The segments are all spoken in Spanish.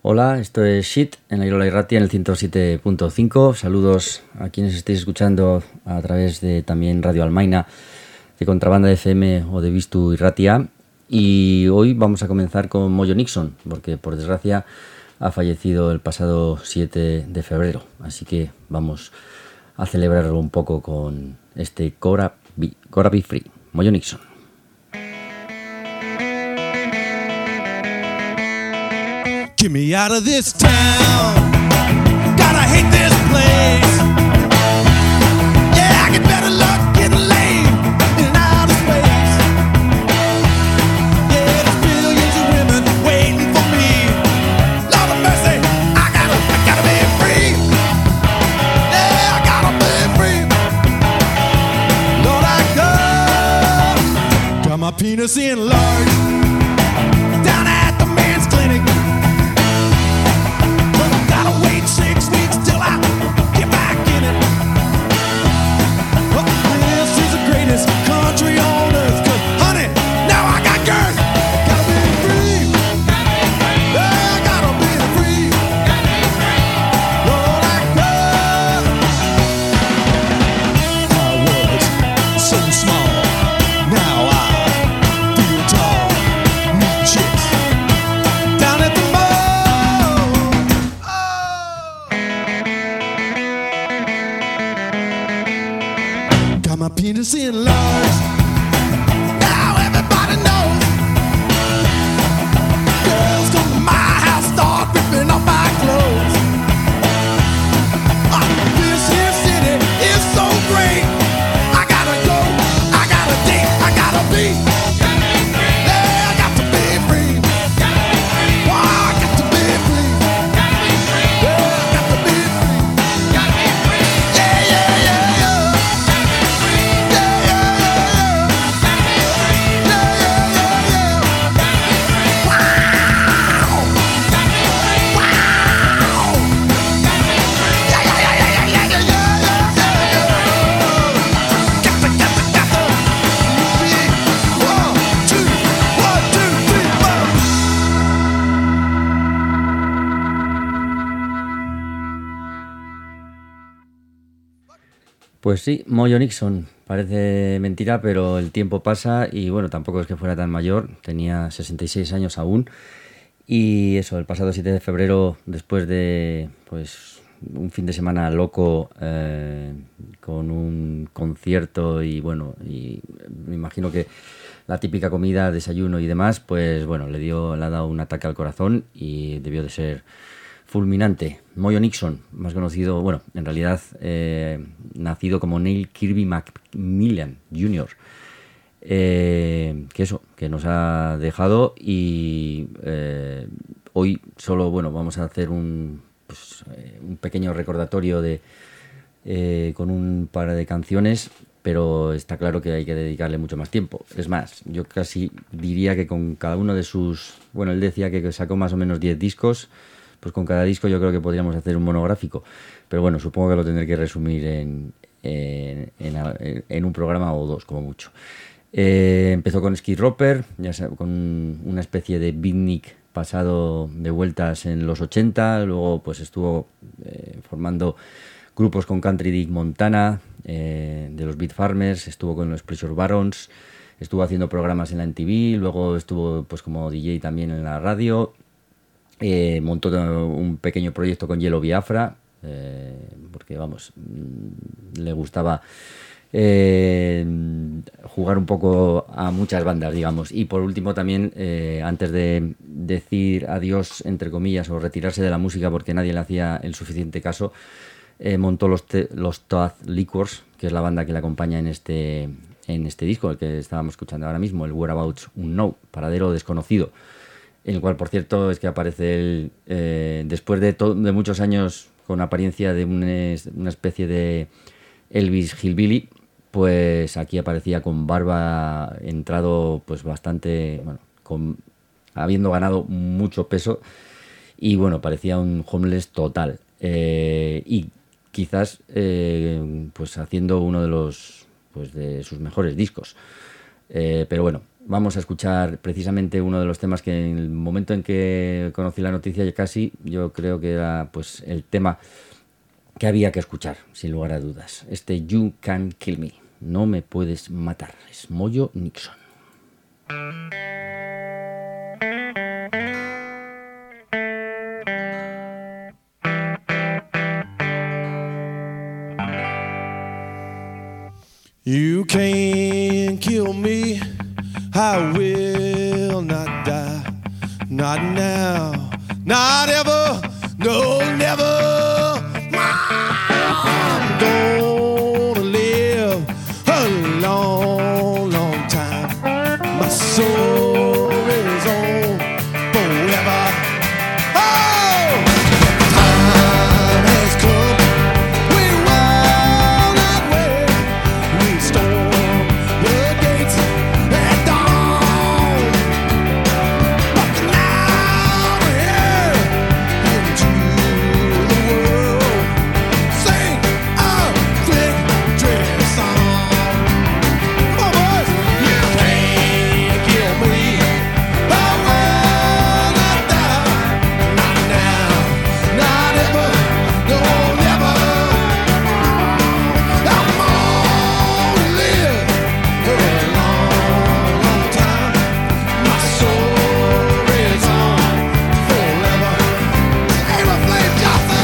Hola, esto es Shit en la Irola Irratia en el 107.5. Saludos a quienes estéis escuchando a través de también Radio Almaina, de Contrabanda de FM o de Vistu Irratia. Y hoy vamos a comenzar con Mojo Nixon, porque por desgracia ha fallecido el pasado 7 de febrero. Así que vamos a celebrarlo un poco con este Gotta Be Free, Mojo Nixon. Get me out of this town. Gotta hate this place. Yeah, I get better luck getting laid in outer space. Yeah, there's billions of women waiting for me. Lord of mercy, I gotta be free. Yeah, I gotta be free. Lord, I got my penis enlarged down at the men's clinic. 6 weeks till I get back in it. Oh, this is the greatest country on earth. 'Cause, honey, now I got girth. Gotta be free. Yeah, I gotta be free. Lord, I was so small. Now I feel tall. Meet chicks down at the mall. My penis enlarged. Now everybody knows. Girls come to my house, start ripping off my clothes. This here city is so great. I gotta go, I gotta date, I gotta be. Yeah, I got to be free. Oh, I got to be free. Yeah, I got to be free. Yeah, yeah, yeah, yeah. Pues sí, Mojo Nixon, parece mentira, pero el tiempo pasa y bueno, tampoco es que fuera tan mayor, tenía 66 años aún. Y eso, el pasado 7 de febrero, después de pues un fin de semana loco con un concierto y bueno, y me imagino que la típica comida, desayuno y demás, pues bueno, le ha dado un ataque al corazón y debió de ser fulminante. Mojo Nixon, más conocido, bueno, en realidad nacido como Neil Kirby McMillan Jr., que nos ha dejado y hoy solo, bueno, vamos a hacer un pequeño recordatorio con un par de canciones, pero está claro que hay que dedicarle mucho más tiempo. Es más, yo casi diría que con cada uno de sus... Bueno, él decía que sacó más o menos 10 discos, pues con cada disco yo creo que podríamos hacer un monográfico, pero bueno, supongo que lo tendré que resumir en un programa o dos, como mucho. Empezó con Skid Roper, ya sea, con una especie de beatnik pasado de vueltas en los 80, luego pues estuvo formando grupos con Country Dick Montana, de los Beat Farmers, estuvo con los Pleasure Barons, estuvo haciendo programas en la MTV, luego estuvo pues como DJ también en la radio. Montó un pequeño proyecto con Yellow Biafra, porque vamos, le gustaba jugar un poco a muchas bandas, digamos. Y por último también, antes de decir adiós, entre comillas, o retirarse de la música porque nadie le hacía el suficiente caso, montó los Toad Liquors, que es la banda que le acompaña en este disco, el que estábamos escuchando ahora mismo, el Whereabouts Unknown, Paradero Desconocido, en el cual, por cierto, es que aparece él después de muchos años con apariencia de una especie de Elvis Hillbilly, pues aquí aparecía con barba, entrado pues bastante, bueno, habiendo ganado mucho peso y bueno, parecía un homeless total, y quizás pues haciendo uno de sus mejores discos. Pero bueno, vamos a escuchar precisamente uno de los temas que en el momento en que conocí la noticia ya casi, yo creo que era pues el tema que había que escuchar, sin lugar a dudas. Este You Can't Kill Me, no me puedes matar, es Moyo Nixon. You can't kill me, I will not die, not now, not ever, no, never. I'm gonna live a long, long time. My soul is on forever. Oh, time has come. We will not wait. We storm the gates at dawn. Walking out here into the world. Sing a victory song. Come on, boys. You can't kill me. I will not die. Not now. Not ever. No, never. I'm gonna live for a long, long time. My soul is on forever. Taylor Flame Johnson.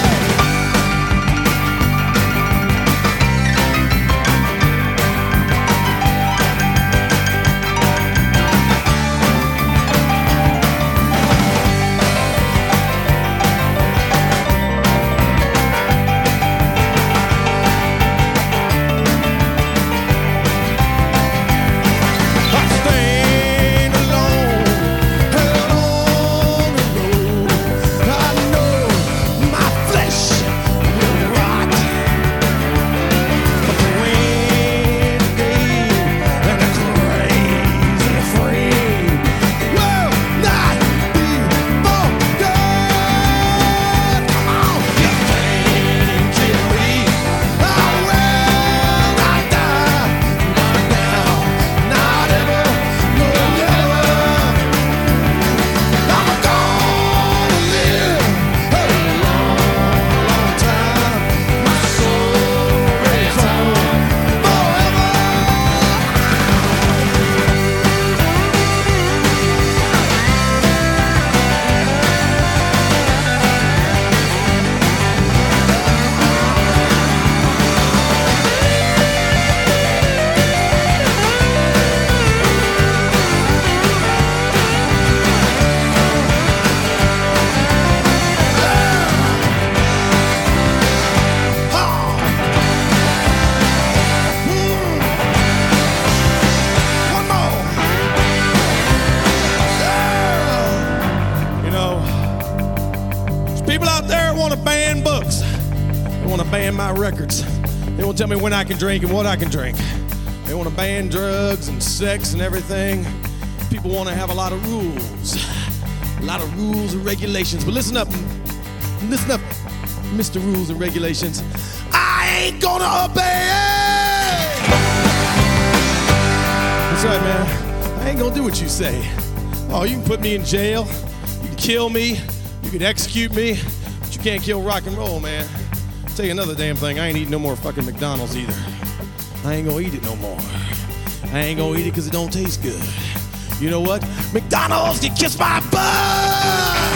I stand alone and on the road. I know my flesh will rot, but the wind gave and the crazy free will not be forgotten. Come on, you can't kill me. I will not die. Not now, not ever, no, never. I'm gonna live a long, long time. My soul is on forever. One more. You know, there's people out there that want to ban books. They want to ban my records. They want to tell me when I can drink and what I can drink. They want to ban drugs and sex and everything. People want to have a lot of rules. A lot of rules and regulations. But listen up, Mr. Rules and Regulations. I ain't gonna obey it! That's right, man. I ain't gonna do what you say. Oh, you can put me in jail. You can kill me. You can execute me. But you can't kill rock and roll, man. Tell you another damn thing. I ain't eating no more fucking McDonald's either. I ain't gonna eat it no more. I ain't gonna eat it because it don't taste good. You know what? McDonald's can kiss my butt!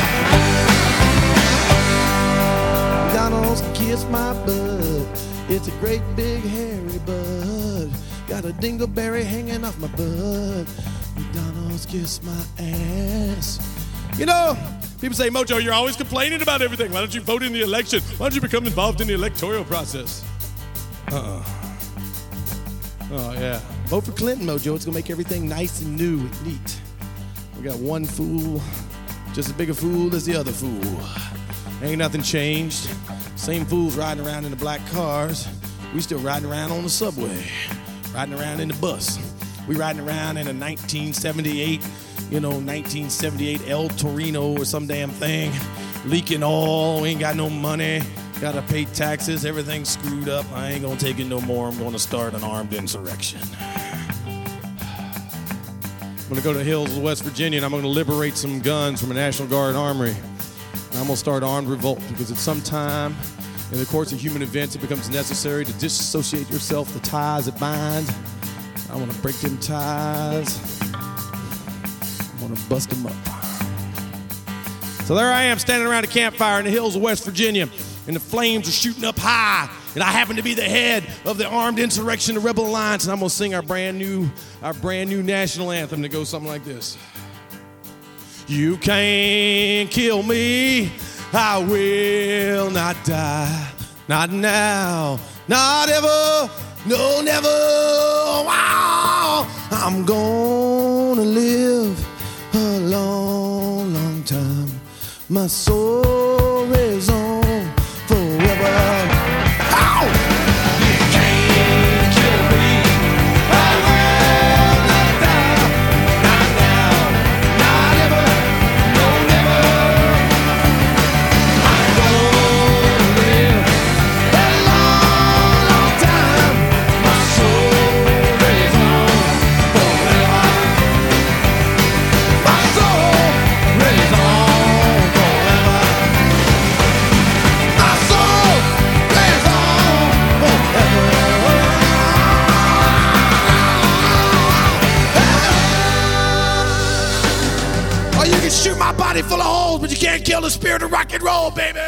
McDonald's can kiss my butt. It's a great big hairy butt. Got a dingleberry hanging off my butt. McDonald's kiss my ass. You know, people say, Mojo, you're always complaining about everything. Why don't you vote in the election? Why don't you become involved in the electoral process? Oh, yeah. Vote for Clinton, Mojo. It's going to make everything nice and new and neat. We got one fool, just as big a fool as the other fool. Ain't nothing changed. Same fools riding around in the black cars. We still riding around on the subway, riding around in the bus. We riding around in a 1978 El Torino or some damn thing, leaking oil, ain't got no money, gotta pay taxes, everything's screwed up. I ain't gonna take it no more. I'm gonna start an armed insurrection. I'm going to go to the hills of West Virginia and I'm going to liberate some guns from a National Guard armory. And I'm going to start an armed revolt because at some time in the course of human events it becomes necessary to disassociate yourself, the ties that bind. I want to break them ties. I want to bust them up. So there I am standing around a campfire in the hills of West Virginia and the flames are shooting up high. And I happen to be the head of the Armed Insurrection, the Rebel Alliance, and I'm gonna sing our brand new national anthem that goes something like this. You can't kill me, I will not die, not now, not ever, no never. Wow, I'm gonna live a long, long time. My soul is on forever. Full of holes, but you can't kill the spirit of rock and roll, baby.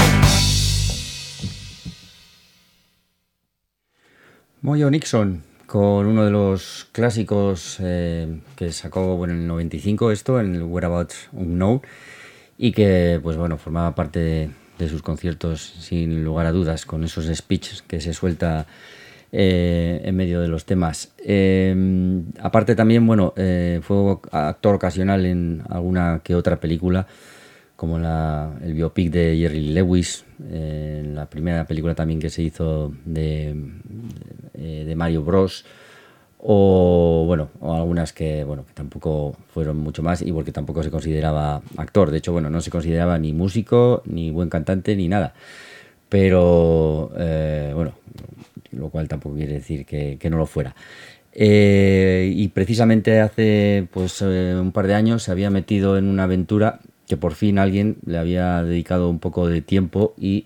Moyo Nixon con uno de los clásicos que sacó en el 95 esto, en el Whereabouts Unknown, y que pues bueno, formaba parte de sus conciertos sin lugar a dudas, con esos speeches que se suelta en medio de los temas. Aparte también, bueno, fue actor ocasional en alguna que otra película, como el biopic de Jerry Lewis, en la primera película también que se hizo de Mario Bros, o bueno, o algunas que tampoco fueron mucho más, y porque tampoco se consideraba actor. De hecho, bueno, no se consideraba ni músico, ni buen cantante, ni nada. Pero bueno, lo cual tampoco quiere decir que no lo fuera. Y precisamente hace pues un par de años se había metido en una aventura que por fin alguien le había dedicado un poco de tiempo y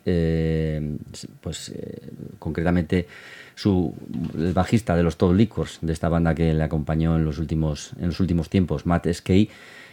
concretamente el bajista de los Todd Liquors, de esta banda que le acompañó en los últimos tiempos, Matt Skay,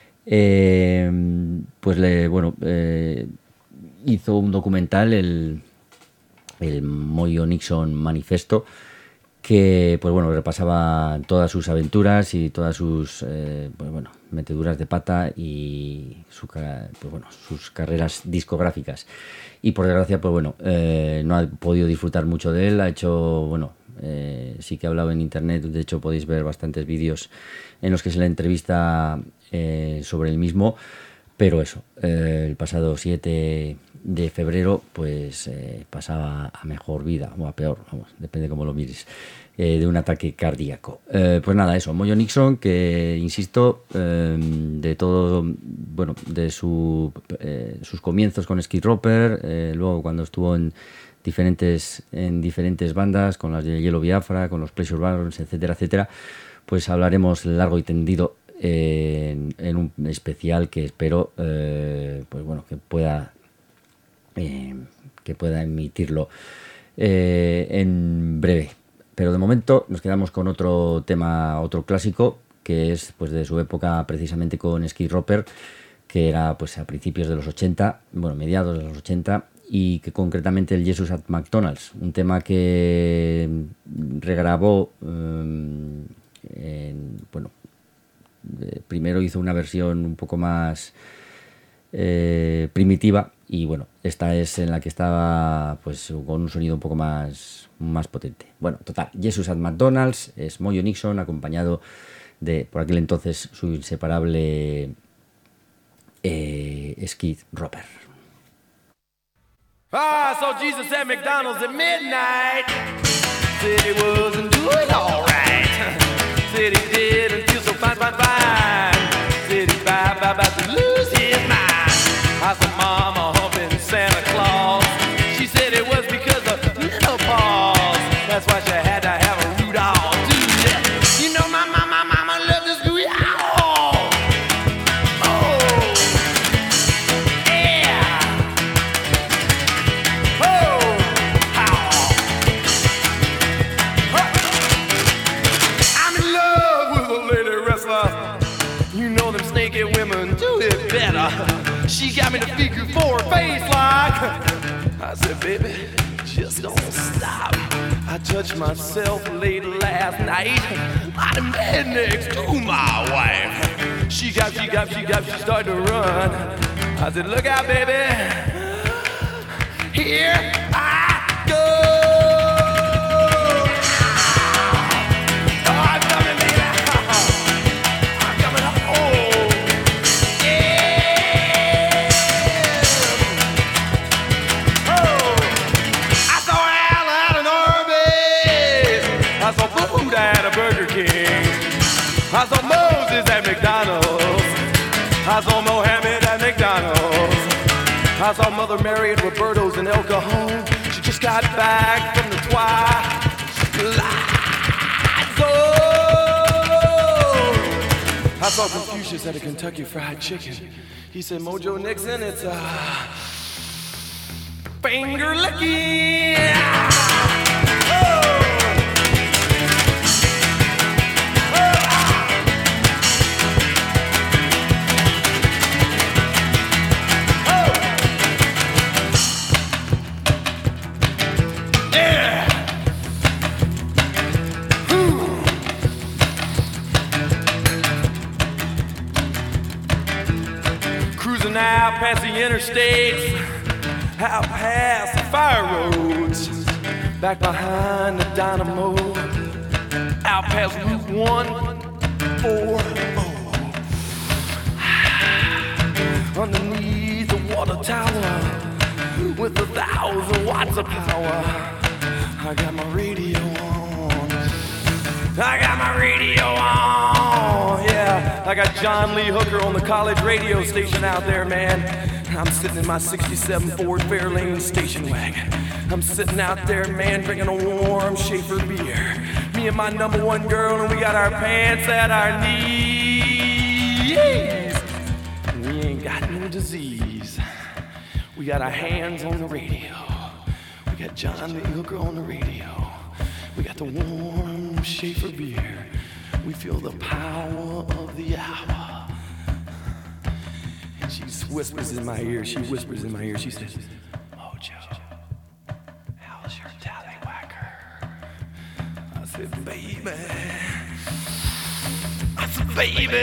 hizo un documental, el Moyo Nixon Manifesto, que pues bueno, repasaba todas sus aventuras y todas sus meteduras de pata y sus carreras discográficas. Y por desgracia, pues bueno, no ha podido disfrutar mucho de él. Ha hecho, sí que ha hablado en internet. De hecho, podéis ver bastantes vídeos en los que se le entrevista sobre el mismo. Pero eso, el pasado 7 de febrero, pues pasaba a mejor vida, o a peor, depende cómo lo mires, de un ataque cardíaco. Pues nada, eso, Moyo Nixon, que insisto, de todo, bueno, de sus comienzos con Skid Roper, luego cuando estuvo en diferentes bandas, con las de Yellow Biafra, con los Pleasure Barons, etcétera, etcétera, pues hablaremos largo y tendido en un especial que espero que pueda emitirlo en breve. Pero de momento nos quedamos con otro tema, otro clásico, que es pues de su época precisamente con Skid Roper, que era pues a principios de los 80, mediados de los 80, y que concretamente el Jesus at McDonald's, un tema que regrabó primero hizo una versión un poco más primitiva, y bueno, esta es en la que estaba pues con un sonido un poco más potente. Bueno, total, Jesus at McDonald's es Moyo Nixon acompañado de, por aquel entonces, su inseparable Skid Roper. So Jesus at McDonald's at midnight said he wasn't doing all right. Said he didn't feel so fine. Said he's about to lose his mind. I said, Mama humping Santa Claus. She said it was because of menopause. That's why she had to have a Rudolph do that. You know my mama loved this gooey. She got me the figure four face like. I said, baby, just don't stop. I touched myself late last night. I'm bed next to my wife. She started to run. I said, look out, baby. Here I go. Oh, I'm coming, baby. I'm coming home. Yeah. Oh, I saw Al at an Arby's. I saw food at a Burger King. I saw Moses at McDonald's. I saw Mohammed at McDonald's. I saw Mother Mary at Roberto's in El Cajon. She just got back from the Twilight Zone. I saw Confucius at a Kentucky Fried Chicken. He said, Mojo Nixon, it's finger licking. Out past the interstates, out past the fire roads, back behind the dynamo, out past Route 140, underneath the water tower, with 1,000 watts of power. I got my radio on. I got my radio on, yeah. I got John Lee Hooker on the college radio station out there, man. I'm sitting in my 67 Ford Fairlane station wagon. I'm sitting out there, man, drinking a warm Schaefer beer. Me and my number one girl, and we got our pants at our knees. And we ain't got no disease. We got our hands on the radio. We got John Lee Hooker on the radio. We got the warm Schaefer beer. We feel the power of the hour. And she whispers in my ear. She whispers in my ear. She says, Mojo, how's your tallywhacker? I said, baby. I said,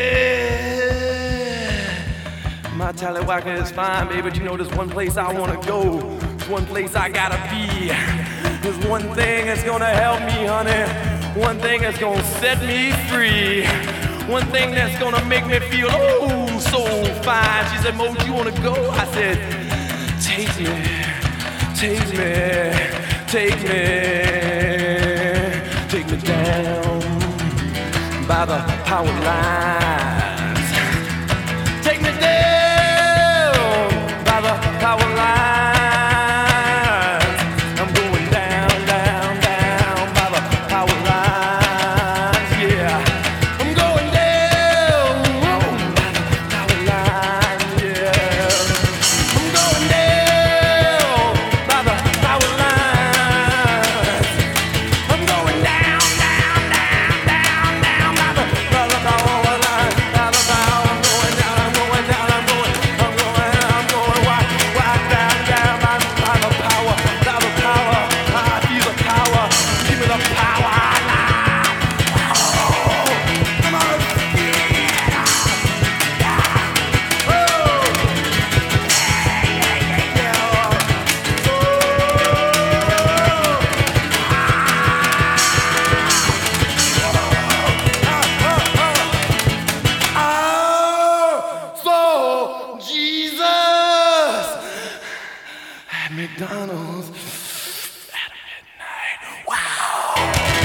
baby. My tallywhacker is fine, baby. But you know there's one place I want to go. There's one place I gotta be. There's one thing that's gonna help me, honey. One thing that's gonna set me free. One thing that's gonna make me feel oh so fine. She said, Mo, you wanna go? I said, take me, take me, take me, take me down by the power lines. Take me down by the power lines. McDonald's at midnight. Wow!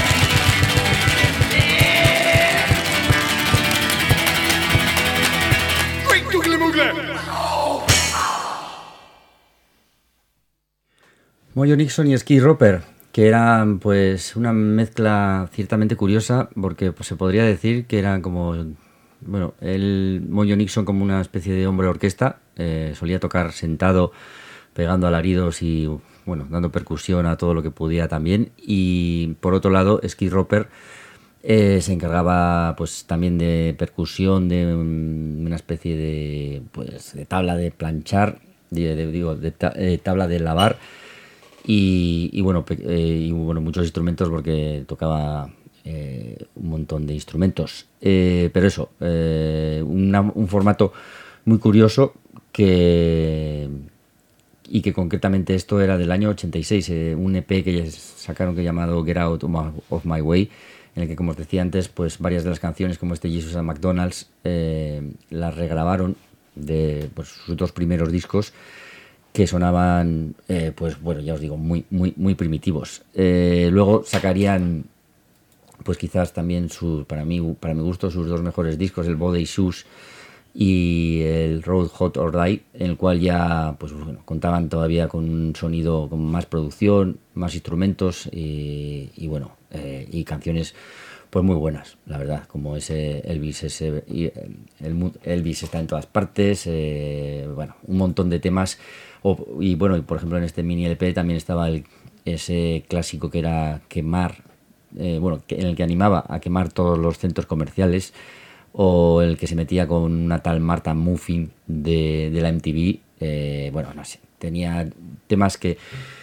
Yeah! Great googly moogly! Mojo Nixon y Skid Roper, que eran pues una mezcla ciertamente curiosa, porque pues, se podría decir que eran como, bueno, el Mojo Nixon como una especie de hombre orquesta, solía tocar sentado, pegando alaridos y bueno, dando percusión a todo lo que podía también. Y por otro lado, Skid Roper Se encargaba pues también de percusión, de una especie de, pues, de tabla de planchar, tabla de lavar y bueno, muchos instrumentos porque tocaba un montón de instrumentos. Pero eso, un formato muy curioso y que concretamente esto era del año 86, un EP que sacaron que llamado Get Out of My Way, en el que, como os decía antes, pues varias de las canciones como este Jesus and McDonald's las regrabaron de pues, sus dos primeros discos, que sonaban pues bueno, ya os digo, muy primitivos. Luego sacarían pues quizás también para mi gusto sus dos mejores discos, el Body Shoes y el Road Hot or Die, en el cual ya pues bueno, contaban todavía con un sonido con más producción, más instrumentos y bueno, y canciones pues muy buenas, la verdad, como ese Elvis, Elvis está en todas partes, bueno, un montón de temas. Y bueno, por ejemplo en este mini LP también estaba ese clásico que era quemar, en el que animaba a quemar todos los centros comerciales, o el que se metía con una tal Martha Muffin de la MTV. Bueno, no sé, tenía temas que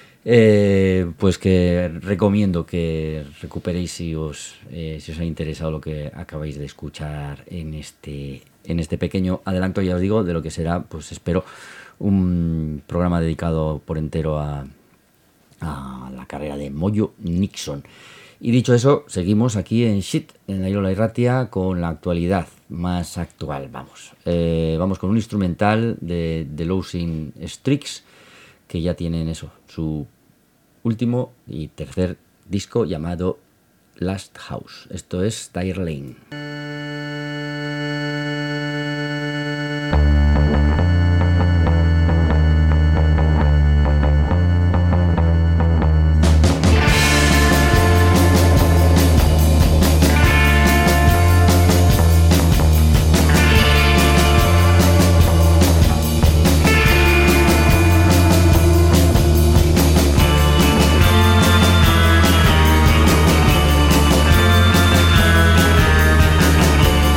pues que recomiendo que recuperéis si os ha interesado lo que acabáis de escuchar en este pequeño adelanto, ya os digo, de lo que será, pues espero, un programa dedicado por entero a la carrera de Moyo Nixon. Y dicho eso, seguimos aquí en Shit, en la Irola Irratia, con la actualidad más actual. Vamos con un instrumental de The Losing Streaks, que ya tienen eso, su último y tercer disco llamado Last House. Esto es Tire Lane. Tire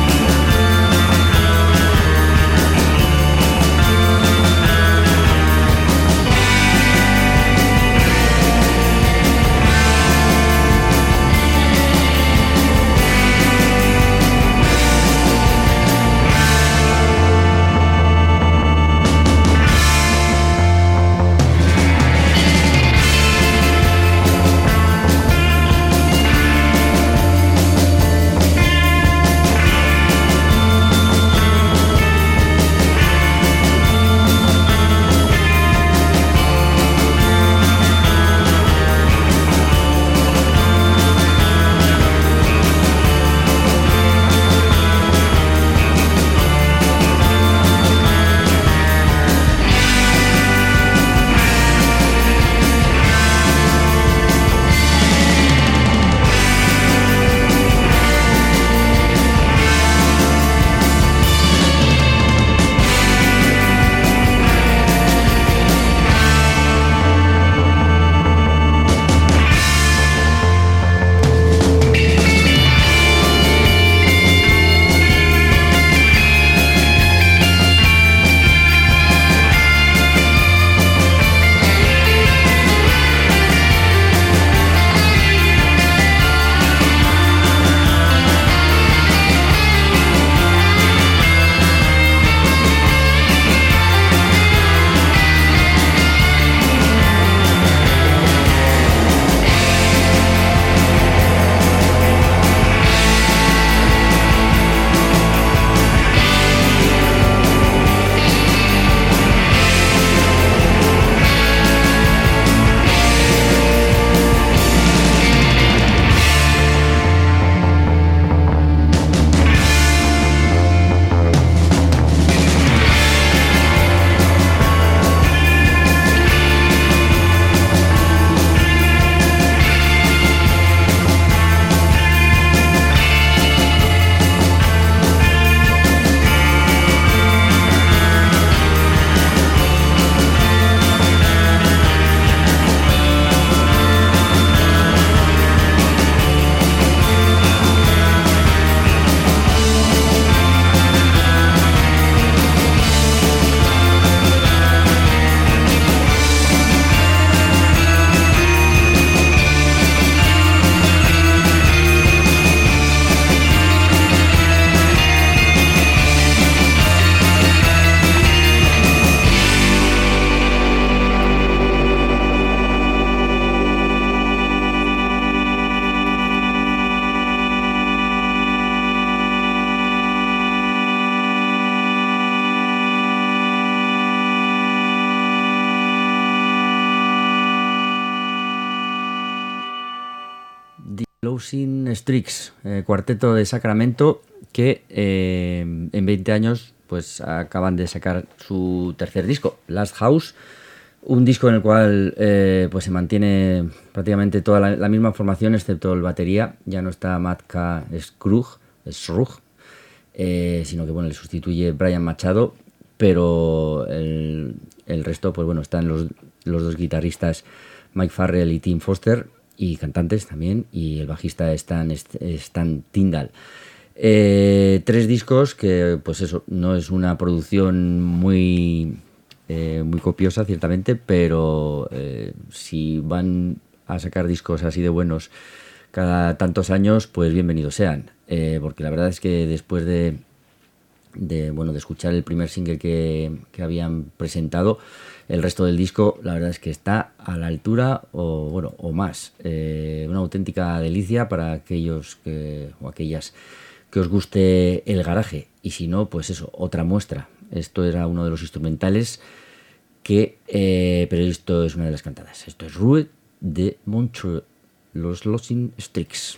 Losing Strix, cuarteto de Sacramento que en 20 años pues acaban de sacar su tercer disco, Last House, un disco en el cual pues se mantiene prácticamente toda la misma formación excepto el batería, ya no está Matka Scrugg, sino que bueno, le sustituye Brian Machado, pero el resto pues bueno, están los dos guitarristas Mike Farrell y Tim Foster, y cantantes también, y el bajista Stan Tindall. 3 discos que pues eso, no es una producción muy copiosa ciertamente, pero si van a sacar discos así de buenos cada tantos años, pues bienvenidos sean, porque la verdad es que después de escuchar el primer single que habían presentado, el resto del disco la verdad es que está a la altura o más. Una auténtica delicia para aquellos o aquellas que os guste el garaje, y si no, pues eso, otra muestra. Esto era uno de los instrumentales pero esto es una de las cantadas. Esto es Rue de Montreux, los Losing Strix.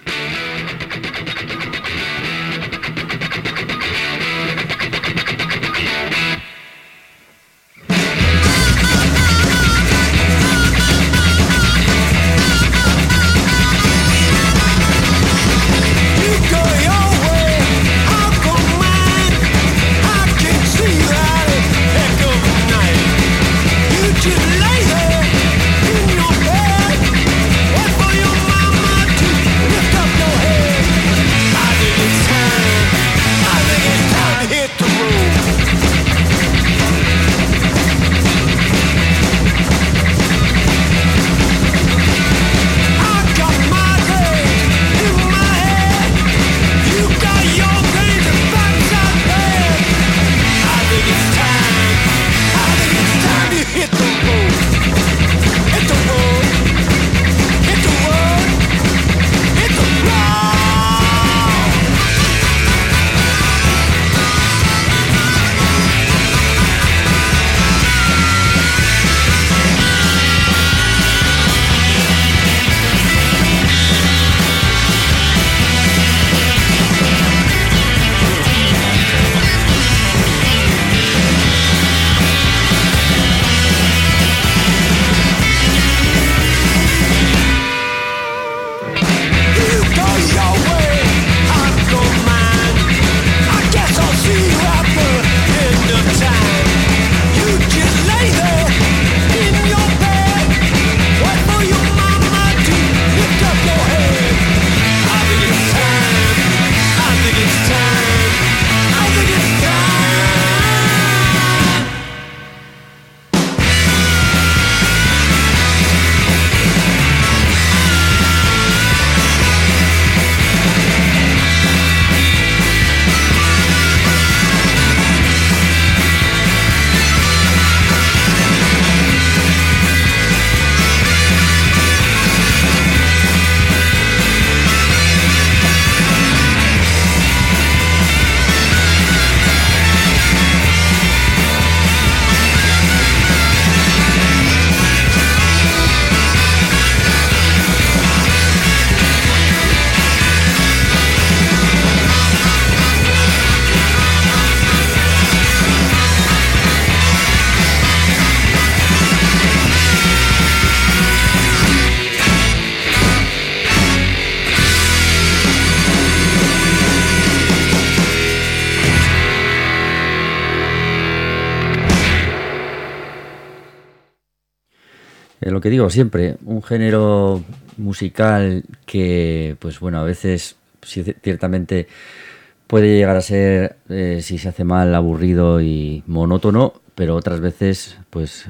Lo que digo siempre, un género musical que, pues bueno, a veces ciertamente puede llegar a ser, si se hace mal, aburrido y monótono, pero otras veces, pues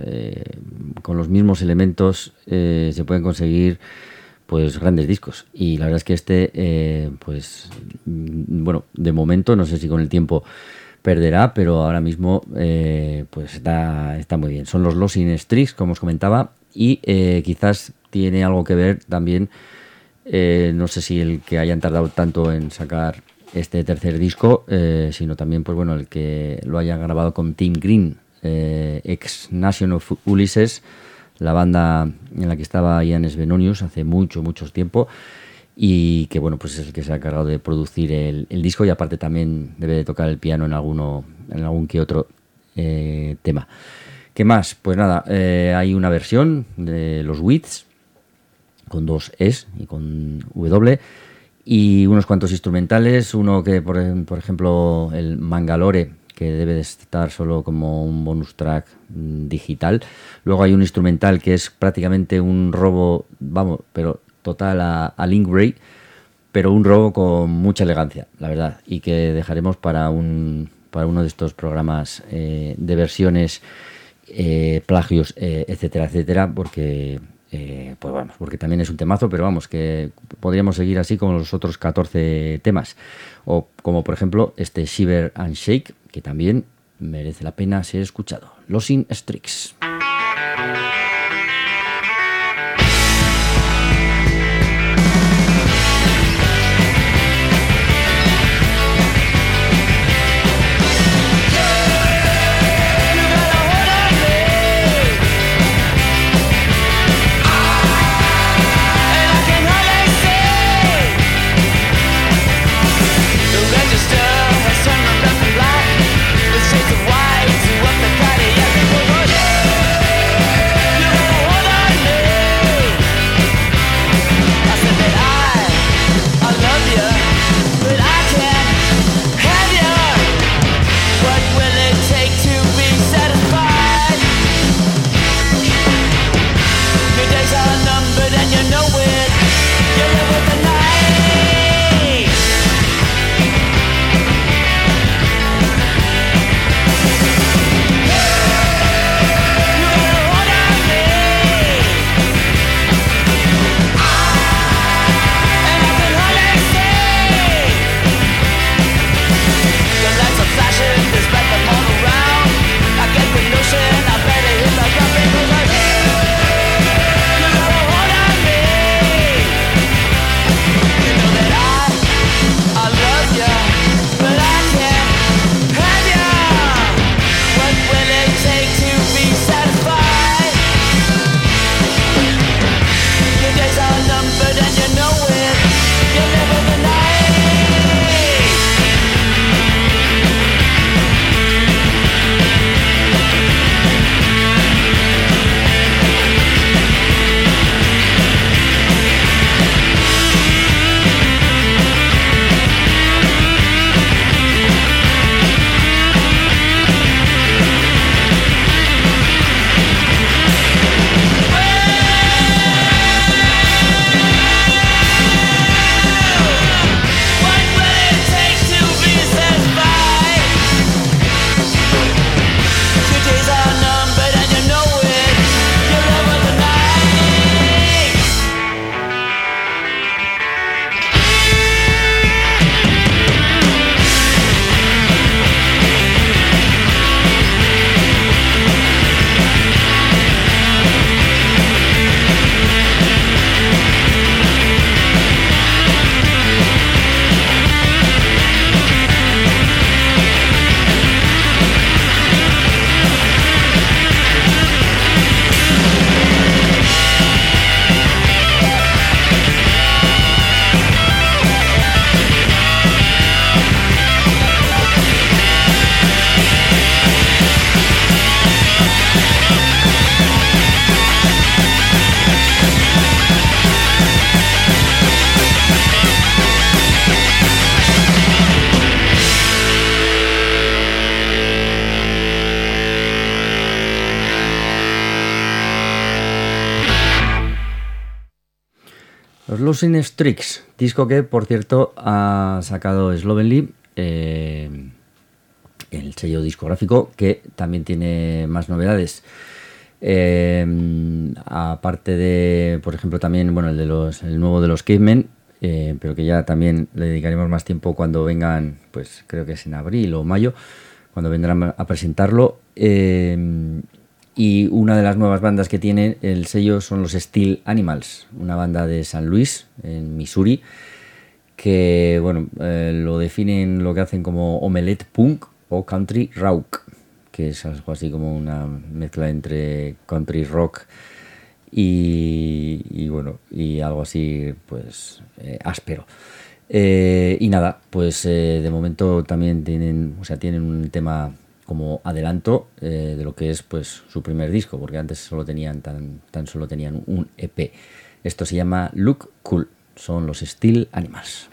con los mismos elementos se pueden conseguir pues grandes discos. Y la verdad es que pues bueno, de momento, no sé si con el tiempo perderá, pero ahora mismo pues está muy bien. Son los Losing Strix, como os comentaba, y quizás tiene algo que ver también, no sé si el que hayan tardado tanto en sacar este tercer disco, sino también pues bueno, el que lo hayan grabado con Tim Green, ex Nation of Ulysses, la banda en la que estaba Ian Svenonius hace mucho tiempo, y que bueno, pues es el que se ha encargado de producir el disco, y aparte también debe de tocar el piano en algún que otro tema. ¿Qué más? Pues nada, hay una versión de los Wits con 2 Es y con W, y unos cuantos instrumentales, uno que por ejemplo el Mangalore, que debe de estar solo como un bonus track digital. Luego hay un instrumental que es prácticamente un robo, vamos, pero total a Link Wray, pero un robo con mucha elegancia, la verdad, y que dejaremos para uno de estos programas de versiones, plagios, etcétera, etcétera, porque pues vamos, porque también es un temazo, pero vamos, que podríamos seguir así con los otros 14 temas, o como por ejemplo este Shiver and Shake, que también merece la pena ser escuchado. Losing Streaks. Los Losing Streaks, disco que por cierto ha sacado Slovenly, el sello discográfico, que también tiene más novedades. Aparte de, por ejemplo, también bueno, el nuevo de los Cavemen, pero que ya también le dedicaremos más tiempo cuando vengan, pues creo que es en abril o mayo, cuando vendrán a presentarlo. Y una de las nuevas bandas que tiene el sello son los Steel Animals, una banda de San Luis, en Missouri, que bueno, lo definen, lo que hacen como omelette punk o country rock, que es algo así como una mezcla entre country rock y bueno, y algo así pues áspero. Y nada, pues de momento también tienen un tema como adelanto de lo que es pues su primer disco, porque antes solo tenían tan solo tenían un EP. Esto se llama Look Cool, son los Steel Animals.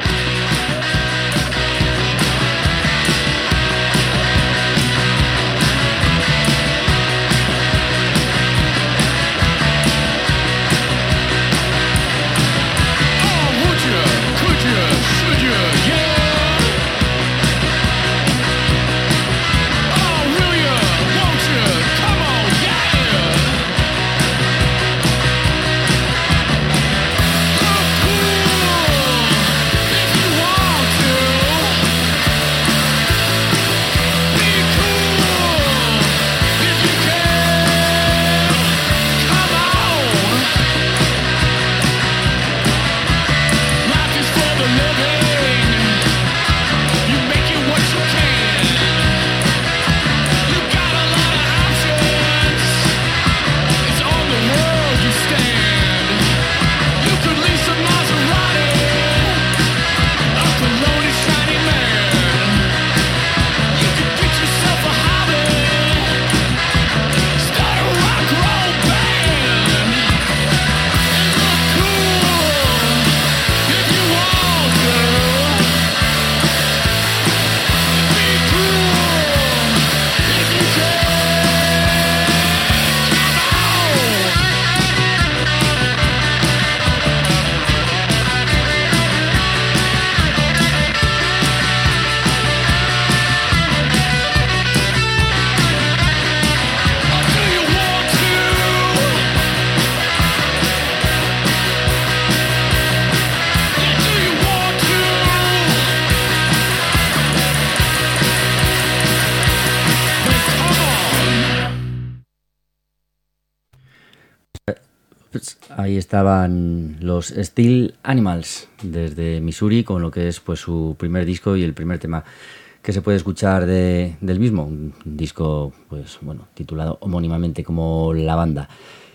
Ahí estaban los Steel Animals desde Missouri con lo que es pues su primer disco y el primer tema que se puede escuchar del mismo, un disco pues bueno titulado homónimamente como La Banda.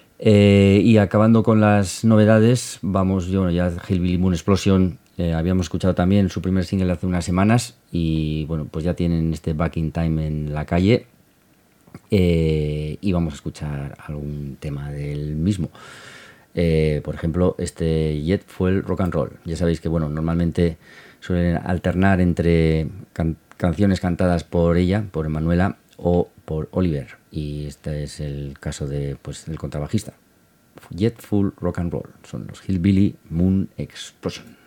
Y acabando con las novedades, vamos ya Hillbilly Moon Explosion. Habíamos escuchado también su primer single hace unas semanas y bueno pues ya tienen este Back in Time en la calle, y vamos a escuchar algún tema del mismo. Por ejemplo, este Jet Fuel Rock and Roll. Ya sabéis que bueno, normalmente suelen alternar entre canciones cantadas por ella, por Emanuela o por Oliver, y este es el caso de pues del contrabajista. Jet Fuel Rock and Roll son los Hillbilly Moon Explosion.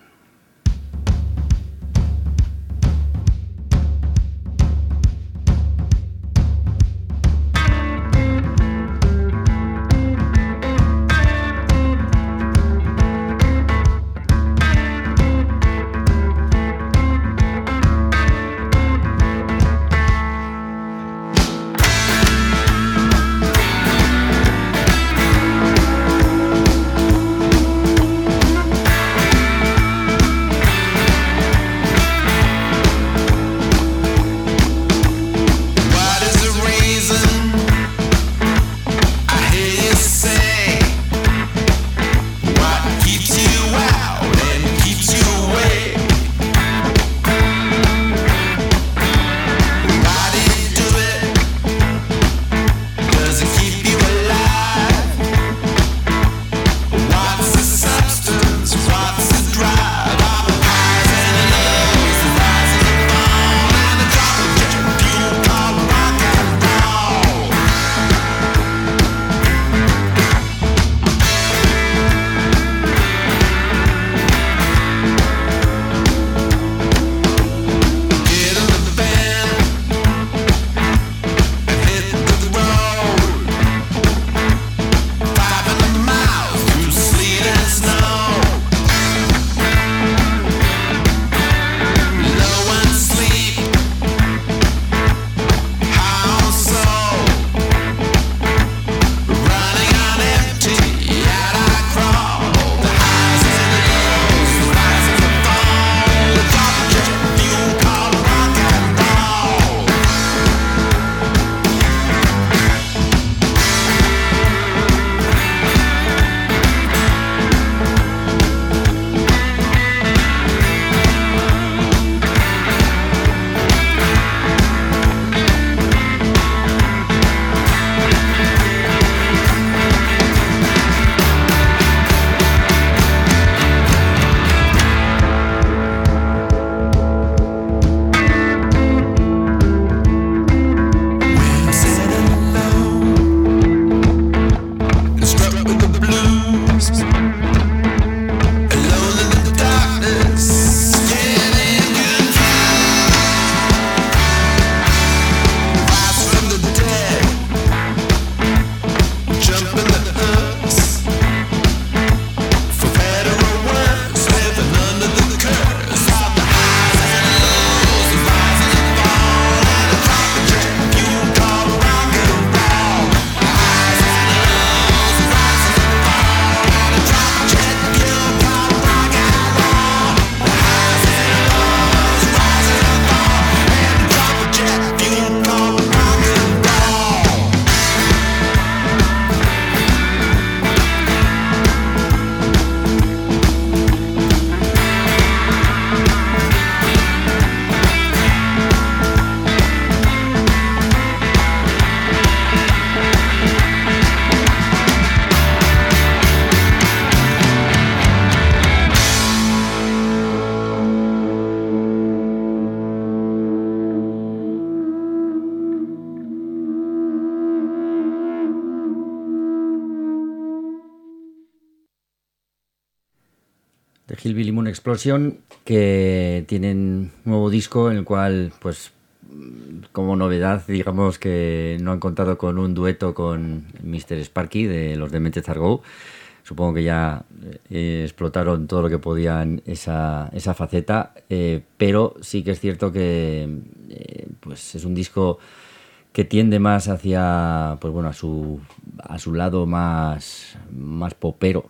de Hillbilly Moon Explosion, que tienen un nuevo disco en el cual, pues, como novedad, digamos que no han contado con un dueto con Mr. Sparky de los Demented Are. Supongo que ya explotaron todo lo que podían esa faceta, pero sí que es cierto que pues es un disco que tiende más hacia, pues bueno, a su lado más popero,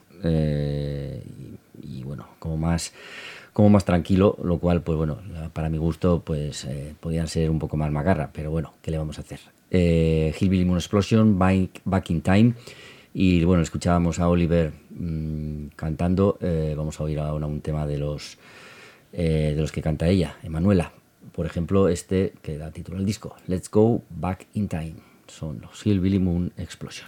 y bueno, como más tranquilo, lo cual, pues bueno, para mi gusto, pues podían ser un poco más macarra, pero bueno, ¿qué le vamos a hacer? Hillbilly Moon Explosion, Back in Time, y bueno, escuchábamos a Oliver cantando. Vamos a oír ahora un tema de los que canta ella, Emanuela. Por ejemplo, este que da título al disco, Let's Go Back in Time. Son los Hillbilly Moon Explosion.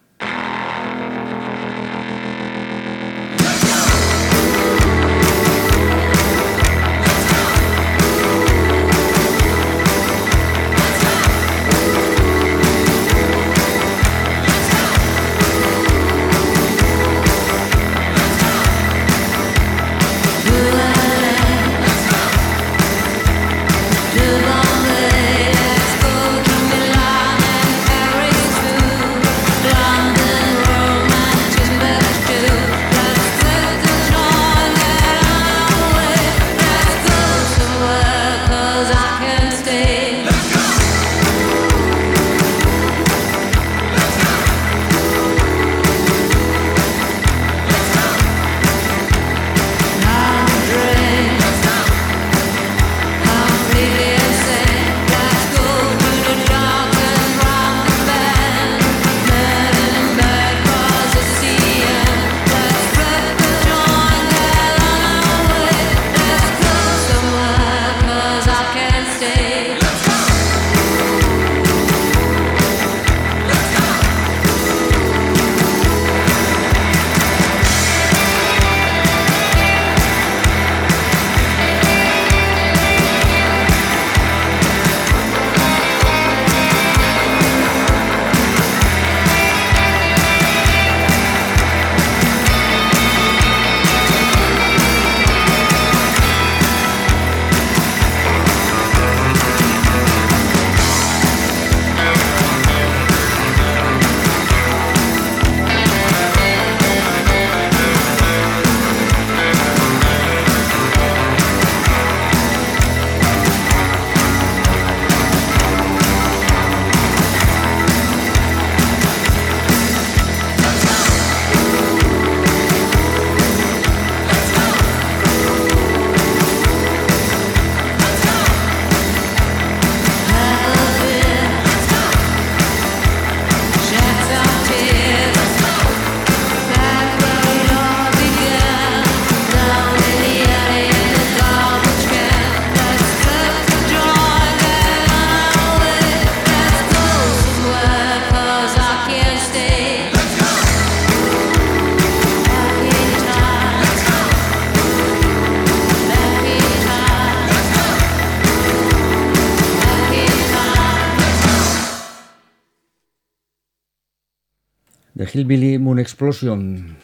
The Hillbilly Moon Explosion,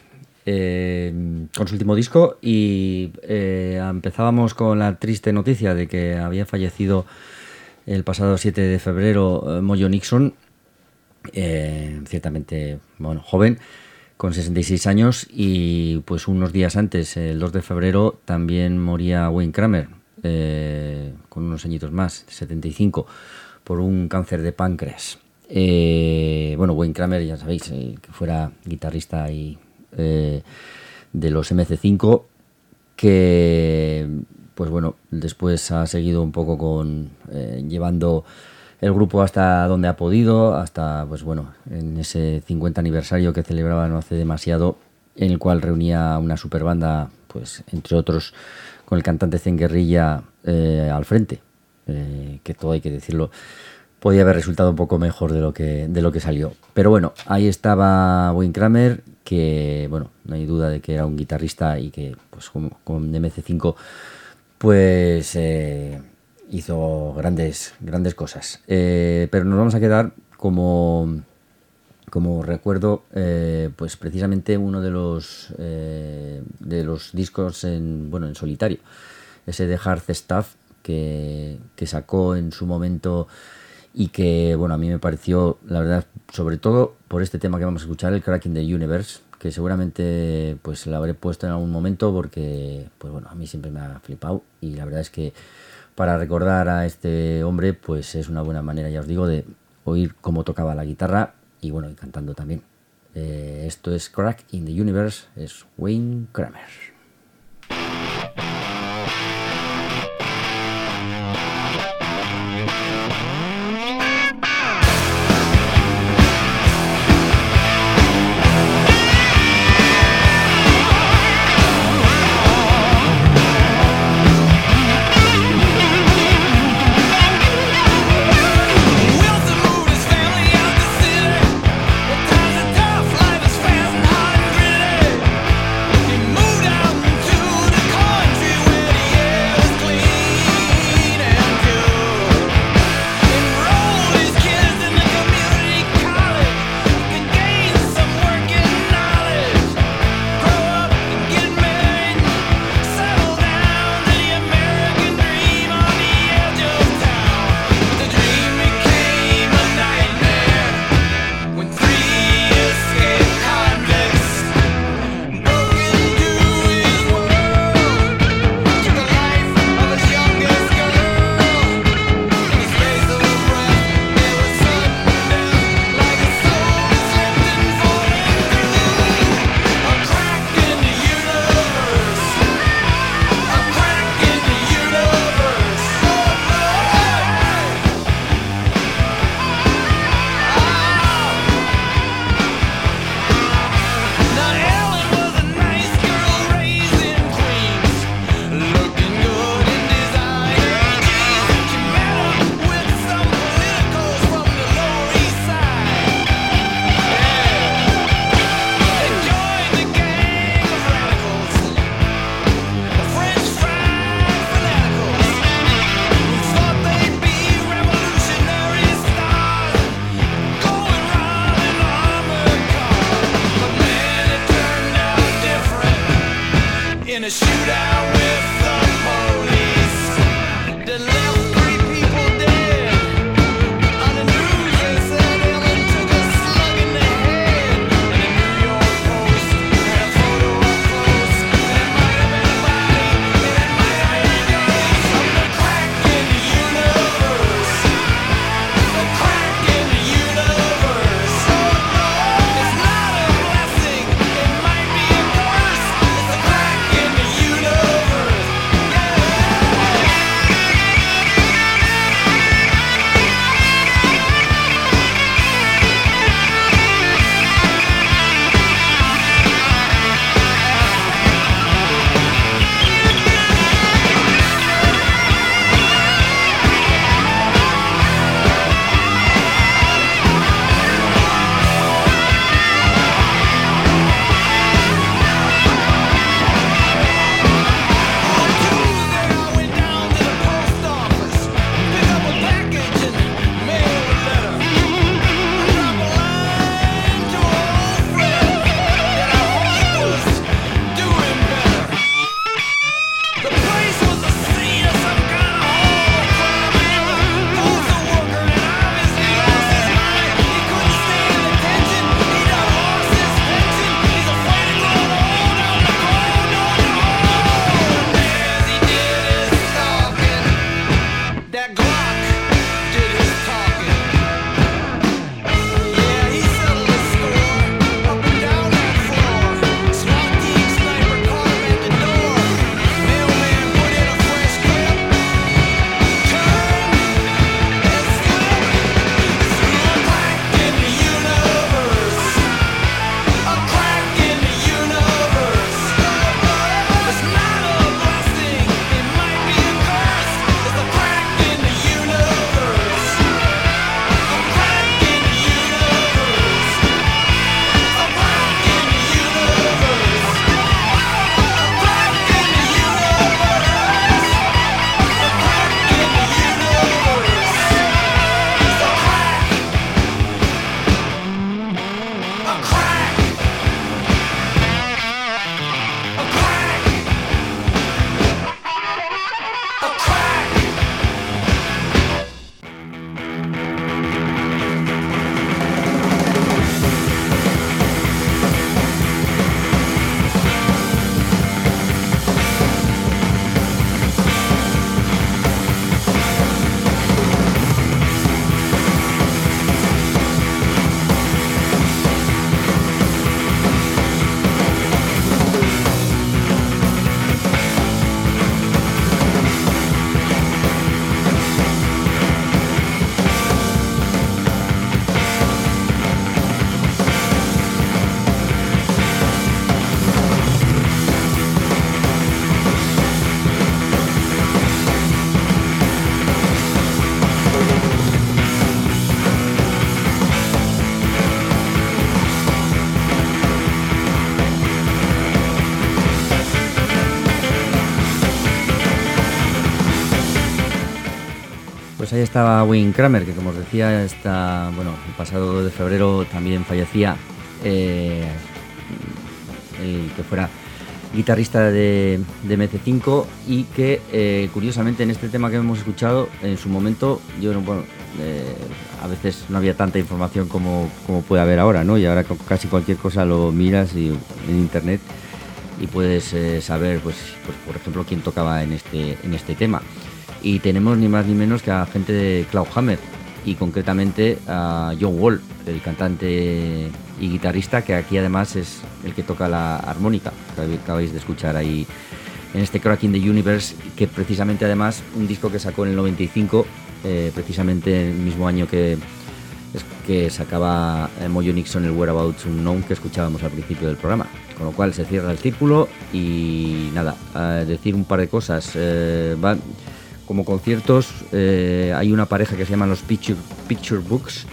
con su último disco, y empezábamos con la triste noticia de que había fallecido el pasado 7 de febrero Mojo Nixon, ciertamente bueno, joven, con 66 años, y pues unos días antes, el 2 de febrero, también moría Wayne Kramer, con unos añitos más, 75, por un cáncer de páncreas. Bueno, Wayne Kramer, ya sabéis, que fuera guitarrista y, de los MC5, que pues bueno, después ha seguido un poco con llevando el grupo hasta donde ha podido, hasta pues bueno, en ese 50 aniversario que celebraba no hace demasiado, en el cual reunía una super banda, pues entre otros con el cantante Zen Guerrilla al frente, que todo hay que decirlo, podía haber resultado un poco mejor de lo que salió. Pero bueno, ahí estaba Wayne Kramer, que bueno, no hay duda de que era un guitarrista y que pues con MC5 pues hizo grandes cosas. Pero nos vamos a quedar como como recuerdo, pues precisamente uno de los discos en solitario, ese de Hard Stuff que sacó en su momento y que, bueno, a mí me pareció, la verdad, sobre todo por este tema que vamos a escuchar, el Crack in the Universe, que seguramente pues lo habré puesto en algún momento porque, pues bueno, a mí siempre me ha flipado y la verdad es que para recordar a este hombre, pues es una buena manera, ya os digo, de oír cómo tocaba la guitarra y bueno, y cantando también. Esto es Crack in the Universe, es Wayne Kramer. Universe. Pues ahí estaba Wayne Kramer, que como os decía, el pasado 2 de febrero también fallecía el que fuera guitarrista de MC5 y que curiosamente en este tema que hemos escuchado, en su momento, a veces no había tanta información como puede haber ahora, ¿no? Y ahora casi cualquier cosa lo miras en internet y puedes saber, pues por ejemplo, quién tocaba en este tema. Y tenemos ni más ni menos que a gente de Clawhammer y concretamente a John Wall, el cantante y guitarrista, que aquí además es el que toca la armónica, que acabáis de escuchar ahí en este Cracking the Universe, que precisamente además un disco que sacó en el 95, precisamente el mismo año que sacaba Mojo Nixon el Whereabouts Unknown que escuchábamos al principio del programa. Con lo cual se cierra el círculo y nada, a decir un par de cosas. Como conciertos, hay una pareja que se llaman los Picture Books,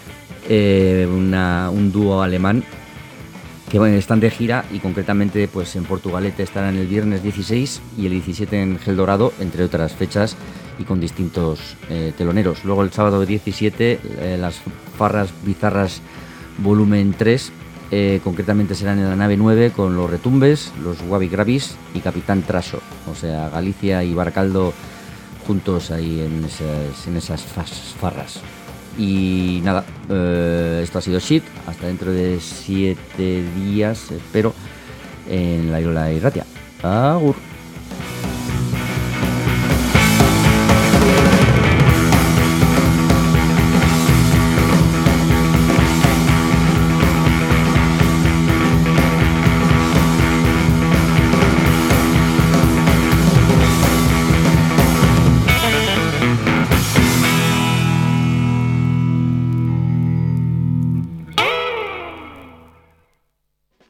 un dúo alemán que están de gira y concretamente pues en Portugalete estarán el viernes 16 y el 17 en Gel Dorado, entre otras fechas, y con distintos teloneros. Luego el sábado 17 las Farras Bizarras volumen 3, concretamente serán en la nave 9 con los Retumbes, los Wabi Gravis y Capitán Traso, o sea, Galicia y Baracaldo juntos ahí en esas farras. Y nada, esto ha sido Shit, hasta dentro de 7 días, espero, en la Isla Irratia. Agur.